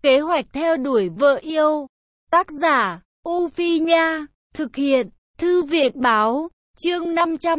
Kế hoạch theo đuổi vợ yêu. Tác giả, U Phi Nha. Thực hiện, Thư viện báo. Chương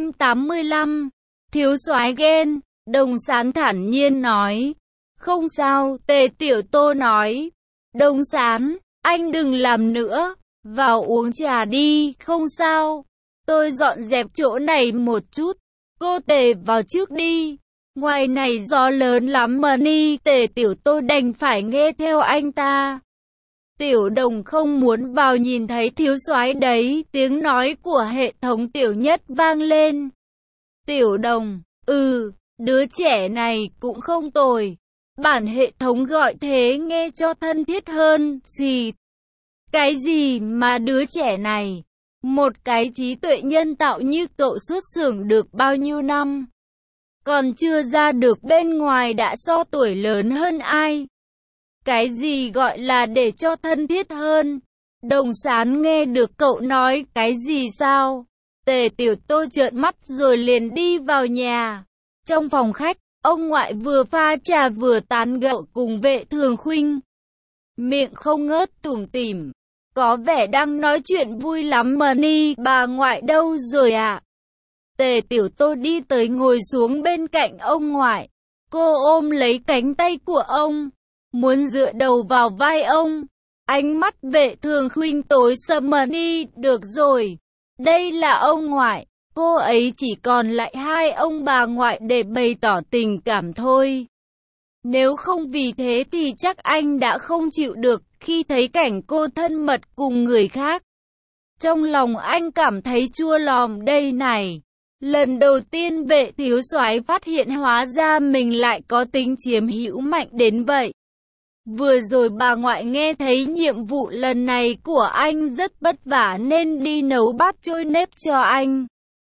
585. Thiếu soái ghen. Đồng Sán thản nhiên nói. Không sao, Tề Tiểu Tô nói. Đồng Sán, anh đừng làm nữa. Vào uống trà đi, không sao. Tôi dọn dẹp chỗ này một chút. Cô Tề vào trước đi. Ngoài này gió lớn lắm mà ni. Tề Tiểu Tô đành phải nghe theo anh ta. Tiểu Đồng không muốn vào nhìn thấy thiếu soái đấy. Tiếng nói của hệ thống Tiểu Nhất vang lên. Tiểu Đồng, đứa trẻ này cũng không tồi. Bản hệ thống gọi thế nghe cho thân thiết hơn. Gì? Cái gì mà đứa trẻ này? Một cái trí tuệ nhân tạo như cậu xuất xưởng được bao nhiêu năm? Còn chưa ra được bên ngoài đã so tuổi lớn hơn ai? Cái gì gọi là để cho thân thiết hơn? Đồng Sán nghe được cậu nói cái gì sao? Tề Tiểu Tô trợn mắt rồi liền đi vào nhà. Trong phòng khách, ông ngoại vừa pha trà vừa tán gẫu cùng Vệ Thường Khuynh. Miệng không ngớt tủm tỉm. Có vẻ đang nói chuyện vui lắm mà ni. Bà ngoại đâu rồi ạ? Tề Tiểu Tô đi tới ngồi xuống bên cạnh ông ngoại. Cô ôm lấy cánh tay của ông, muốn dựa đầu vào vai ông. Ánh mắt Vệ Thường Khuynh tối sầm mà ni. Được rồi, đây là ông ngoại. Cô ấy chỉ còn lại hai ông bà ngoại để bày tỏ tình cảm thôi. Nếu không vì thế thì chắc anh đã không chịu được khi thấy cảnh cô thân mật cùng người khác. Trong lòng anh cảm thấy chua lòm đây này. Lần đầu tiên Vệ thiếu soái phát hiện hóa ra mình lại có tính chiếm hữu mạnh đến vậy. Vừa rồi bà ngoại nghe thấy nhiệm vụ lần này của anh rất vất vả nên đi nấu bát trôi nếp cho anh.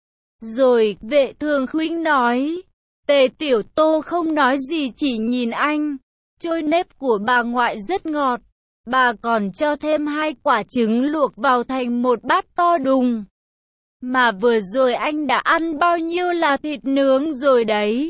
Rồi, Vệ Thường Khuynh nói. Tề Tiểu Tô không nói gì chỉ nhìn anh. Trôi nếp của bà ngoại rất ngọt. Bà còn cho thêm 2 quả trứng luộc vào thành một bát to đùng. Mà vừa rồi anh đã ăn bao nhiêu là thịt nướng rồi đấy.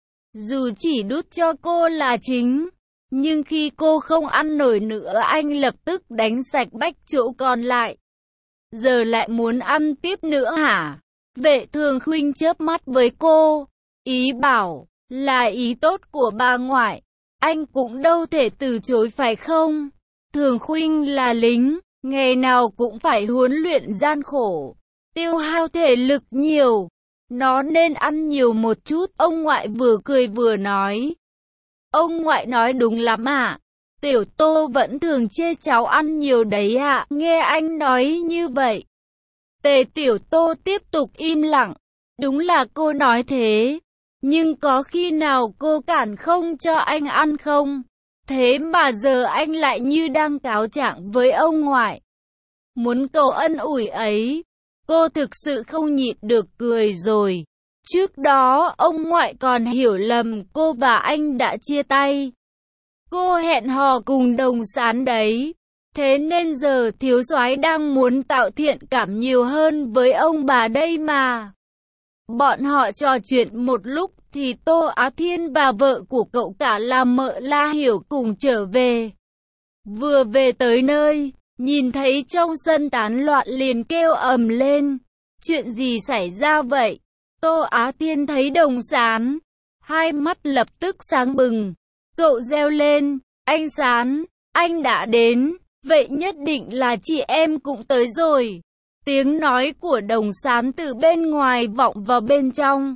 Dù chỉ đút cho cô là chính, nhưng khi cô không ăn nổi nữa anh lập tức đánh sạch bách chỗ còn lại. Giờ lại muốn ăn tiếp nữa hả? Vệ Thường Khuynh chớp mắt với cô. Ý bảo là ý tốt của bà ngoại. Anh cũng đâu thể từ chối phải không? Thường Khuynh là lính, ngày nào cũng phải huấn luyện gian khổ, tiêu hao thể lực nhiều. Nó nên ăn nhiều một chút. Ông ngoại vừa cười vừa nói. Ông ngoại nói đúng lắm ạ. Tiểu Tô vẫn thường chê cháu ăn nhiều đấy ạ. Nghe anh nói như vậy. Tề Tiểu Tô tiếp tục im lặng. Đúng là cô nói thế. Nhưng có khi nào cô cản không cho anh ăn không? Thế mà giờ anh lại như đang cáo trạng với ông ngoại. Muốn cầu ân ủi ấy. Cô thực sự không nhịn được cười rồi. Trước đó ông ngoại còn hiểu lầm cô và anh đã chia tay. Cô hẹn hò cùng Đồng Sán đấy. Thế nên giờ thiếu soái đang muốn tạo thiện cảm nhiều hơn với ông bà đây mà. Bọn họ trò chuyện một lúc thì Tô Á Thiên và vợ của cậu cả là Mợ La Hiểu cùng trở về. Vừa về tới nơi, nhìn thấy trong sân tán loạn liền kêu ầm lên. Chuyện gì xảy ra vậy? Tô Á Thiên thấy Đồng Sán, hai mắt lập tức sáng bừng. Cậu reo lên, anh Sán, anh đã đến, vậy nhất định là chị em cũng tới rồi. Tiếng nói của Đồng Sán từ bên ngoài vọng vào bên trong.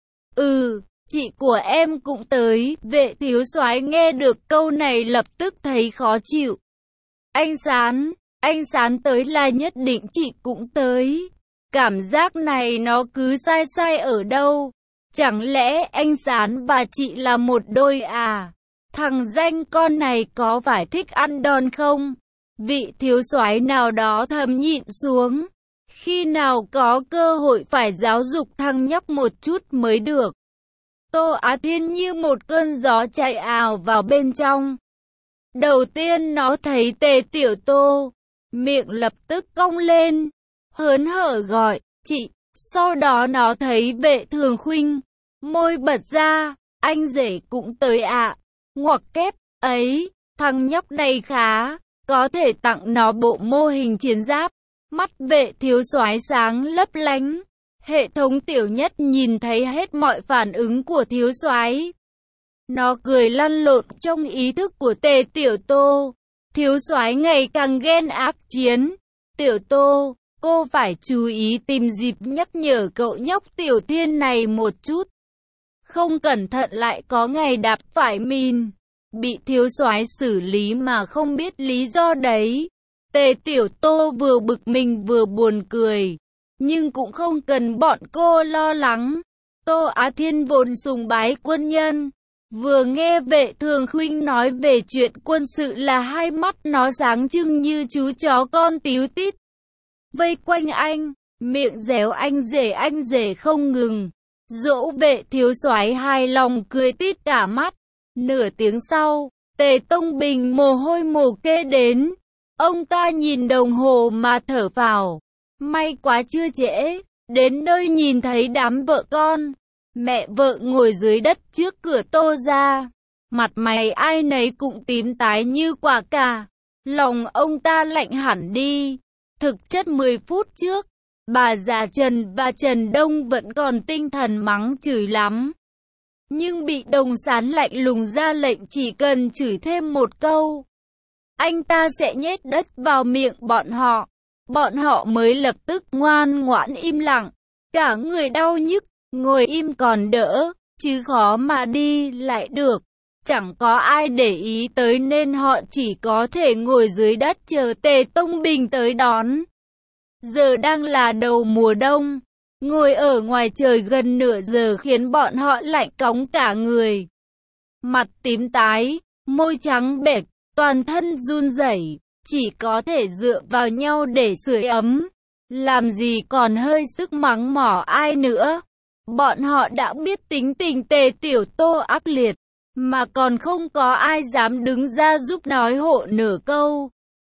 Chị của em cũng tới. Vệ thiếu soái nghe được câu này lập tức thấy khó chịu. Anh Sán tới là nhất định chị cũng tới. Cảm giác này nó cứ sai sai ở đâu? Chẳng lẽ anh Sán và chị là một đôi à? Thằng danh con này có phải thích ăn đòn không? Vị thiếu soái nào đó thầm nhịn xuống. Khi nào có cơ hội phải giáo dục thằng nhóc một chút mới được. Tô Á Thiên như một cơn gió chạy ào vào bên trong. Đầu tiên nó thấy Tề Tiểu Tô, miệng lập tức cong lên, hớn hở gọi, chị. Sau đó nó thấy Vệ Thường Khuynh, môi bật ra, anh rể cũng tới ạ. Ngoặc kép, ấy, Thằng nhóc này khá, có thể tặng nó bộ mô hình chiến giáp. Mắt Vệ thiếu soái sáng lấp lánh. Hệ thống tiểu nhất nhìn thấy hết mọi phản ứng của thiếu soái. Nó cười lăn lộn trong ý thức của Tề Tiểu Tô. Thiếu soái ngày càng ghen ác chiến. Tiểu Tô, cô phải chú ý tìm dịp nhắc nhở cậu nhóc Tiểu Thiên này một chút. Không cẩn thận lại có ngày đạp phải mìn. Bị thiếu soái xử lý mà không biết lý do đấy. Tề Tiểu Tô vừa bực mình vừa buồn cười. Nhưng cũng không cần bọn cô lo lắng. Tô Á Thiên vốn sùng bái quân nhân. Vừa nghe Vệ Thường Khuynh nói về chuyện quân sự là hai mắt nó sáng trưng như chú chó con tíu tít. Vây quanh anh, miệng réo anh rể không ngừng. Dỗ Vệ thiếu soái hài lòng cười tít cả mắt. Nửa tiếng sau, Tề Tông Bình mồ hôi mồ kê đến. Ông ta nhìn đồng hồ mà thở phào. May quá chưa trễ, đến nơi nhìn thấy đám vợ con. Mẹ vợ ngồi dưới đất trước cửa Tô ra. Mặt mày ai nấy cũng tím tái như quả cà. Lòng ông ta lạnh hẳn đi. Thực chất 10 phút trước, bà già Trần và Trần Đông vẫn còn tinh thần mắng chửi lắm. Nhưng bị Đồng Sán lạnh lùng ra lệnh chỉ cần chửi thêm một câu, anh ta sẽ nhét đất vào miệng bọn họ. Bọn họ mới lập tức ngoan ngoãn im lặng. Cả người đau nhức, ngồi im còn đỡ, chứ khó mà đi lại được. Chẳng có ai để ý tới nên họ chỉ có thể ngồi dưới đất chờ Tề Tông Bình tới đón. Giờ đang là đầu mùa đông. Ngồi ở ngoài trời gần nửa giờ khiến bọn họ lạnh cóng cả người. Mặt tím tái, môi trắng bệch, toàn thân run rẩy, chỉ có thể dựa vào nhau để sưởi ấm. Làm gì còn hơi sức mắng mỏ ai nữa. Bọn họ đã biết tính tình Tề Tiểu Tô ác liệt, mà còn không có ai dám đứng ra giúp nói hộ nửa câu.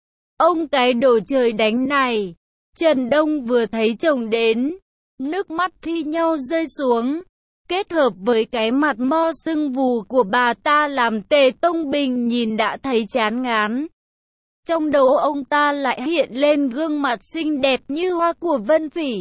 Ông cái đồ trời đánh này. Trần Đông vừa thấy chồng đến, nước mắt thi nhau rơi xuống. Kết hợp với cái mặt mo sưng vù của bà ta làm Tề Tông Bình nhìn đã thấy chán ngán. Trong đầu ông ta lại hiện lên gương mặt xinh đẹp như hoa của Vân Phỉ.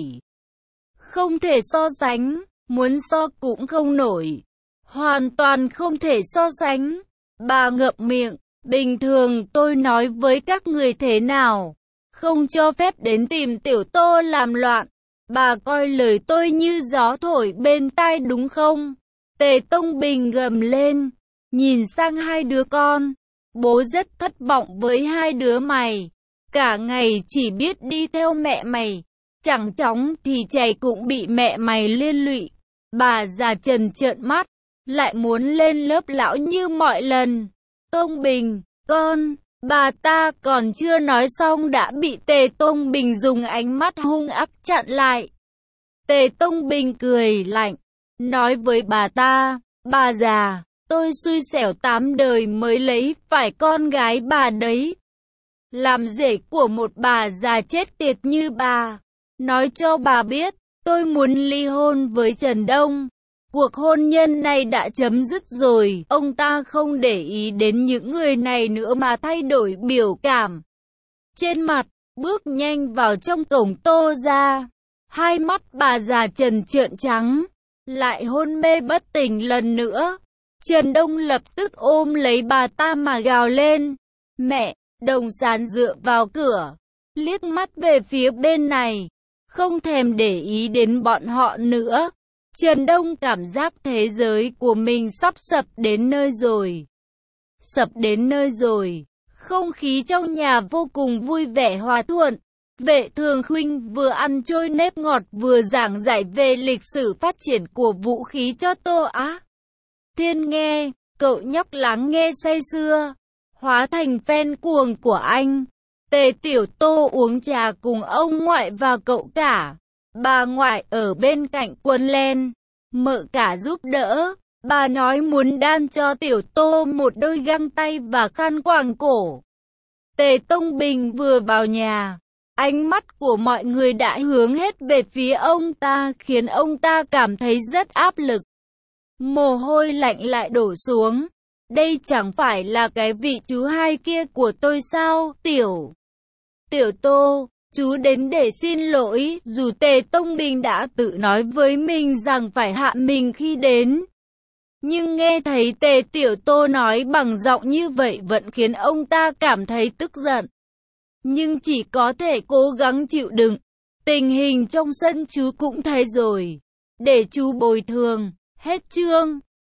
Không thể so sánh, muốn so cũng không nổi. Hoàn toàn không thể so sánh. Bà ngậm miệng, bình thường tôi nói với các người thế nào? Không cho phép đến tìm Tiểu Tô làm loạn. Bà coi lời tôi như gió thổi bên tai đúng không? Tề Tông Bình gầm lên, nhìn sang hai đứa con. Bố rất thất vọng với hai đứa mày. Cả ngày chỉ biết đi theo mẹ mày. Chẳng chóng thì chảy cũng bị mẹ mày liên lụy. Bà già Trần trợn mắt, lại muốn lên lớp lão như mọi lần. Tông Bình, con... Bà ta còn chưa nói xong đã bị Tề Tông Bình dùng ánh mắt hung ác chặn lại. Tề Tông Bình cười lạnh, nói với bà ta, bà già, tôi xui xẻo 8 đời mới lấy phải con gái bà đấy. Làm rể của một bà già chết tiệt như bà. Nói cho bà biết, tôi muốn ly hôn với Trần Đông. Cuộc hôn nhân này đã chấm dứt rồi. Ông ta không để ý đến những người này nữa mà thay đổi biểu cảm trên mặt, bước nhanh vào trong cổng Tô ra. Hai mắt bà già Trần trợn trắng, lại hôn mê bất tỉnh lần nữa. Trần Đông lập tức ôm lấy bà ta mà gào lên. Mẹ! Đồng Sán dựa vào cửa, liếc mắt về phía bên này, không thèm để ý đến bọn họ nữa. Trần Đông cảm giác thế giới của mình sắp sập đến nơi rồi. Sập đến nơi rồi. Không khí trong nhà vô cùng vui vẻ hòa thuận. Vệ Thường Khuynh vừa ăn trôi nếp ngọt vừa giảng giải về lịch sử phát triển của vũ khí cho Tô Á Thiên nghe. Cậu nhóc lắng nghe say sưa, hóa thành fan cuồng của anh. Tề Tiểu Tô uống trà cùng ông ngoại và cậu cả. Bà ngoại ở bên cạnh quấn len, mợ cả giúp đỡ. Bà nói muốn đan cho Tiểu Tô một đôi găng tay và khăn quàng cổ. Tề Tông Bình vừa vào nhà, ánh mắt của mọi người đã hướng hết về phía ông ta, khiến ông ta cảm thấy rất áp lực. Mồ hôi lạnh lại đổ xuống. Đây chẳng phải là cái vị chú hai kia của tôi sao? Tiểu Tô, chú đến để xin lỗi, dù Tề Tông Bình đã tự nói với mình rằng phải hạ mình khi đến. Nhưng nghe thấy Tề Tiểu Tô nói bằng giọng như vậy vẫn khiến ông ta cảm thấy tức giận. Nhưng chỉ có thể cố gắng chịu đựng. Tình hình trong sân chú cũng thấy rồi. Để chú bồi thường. Hết chương.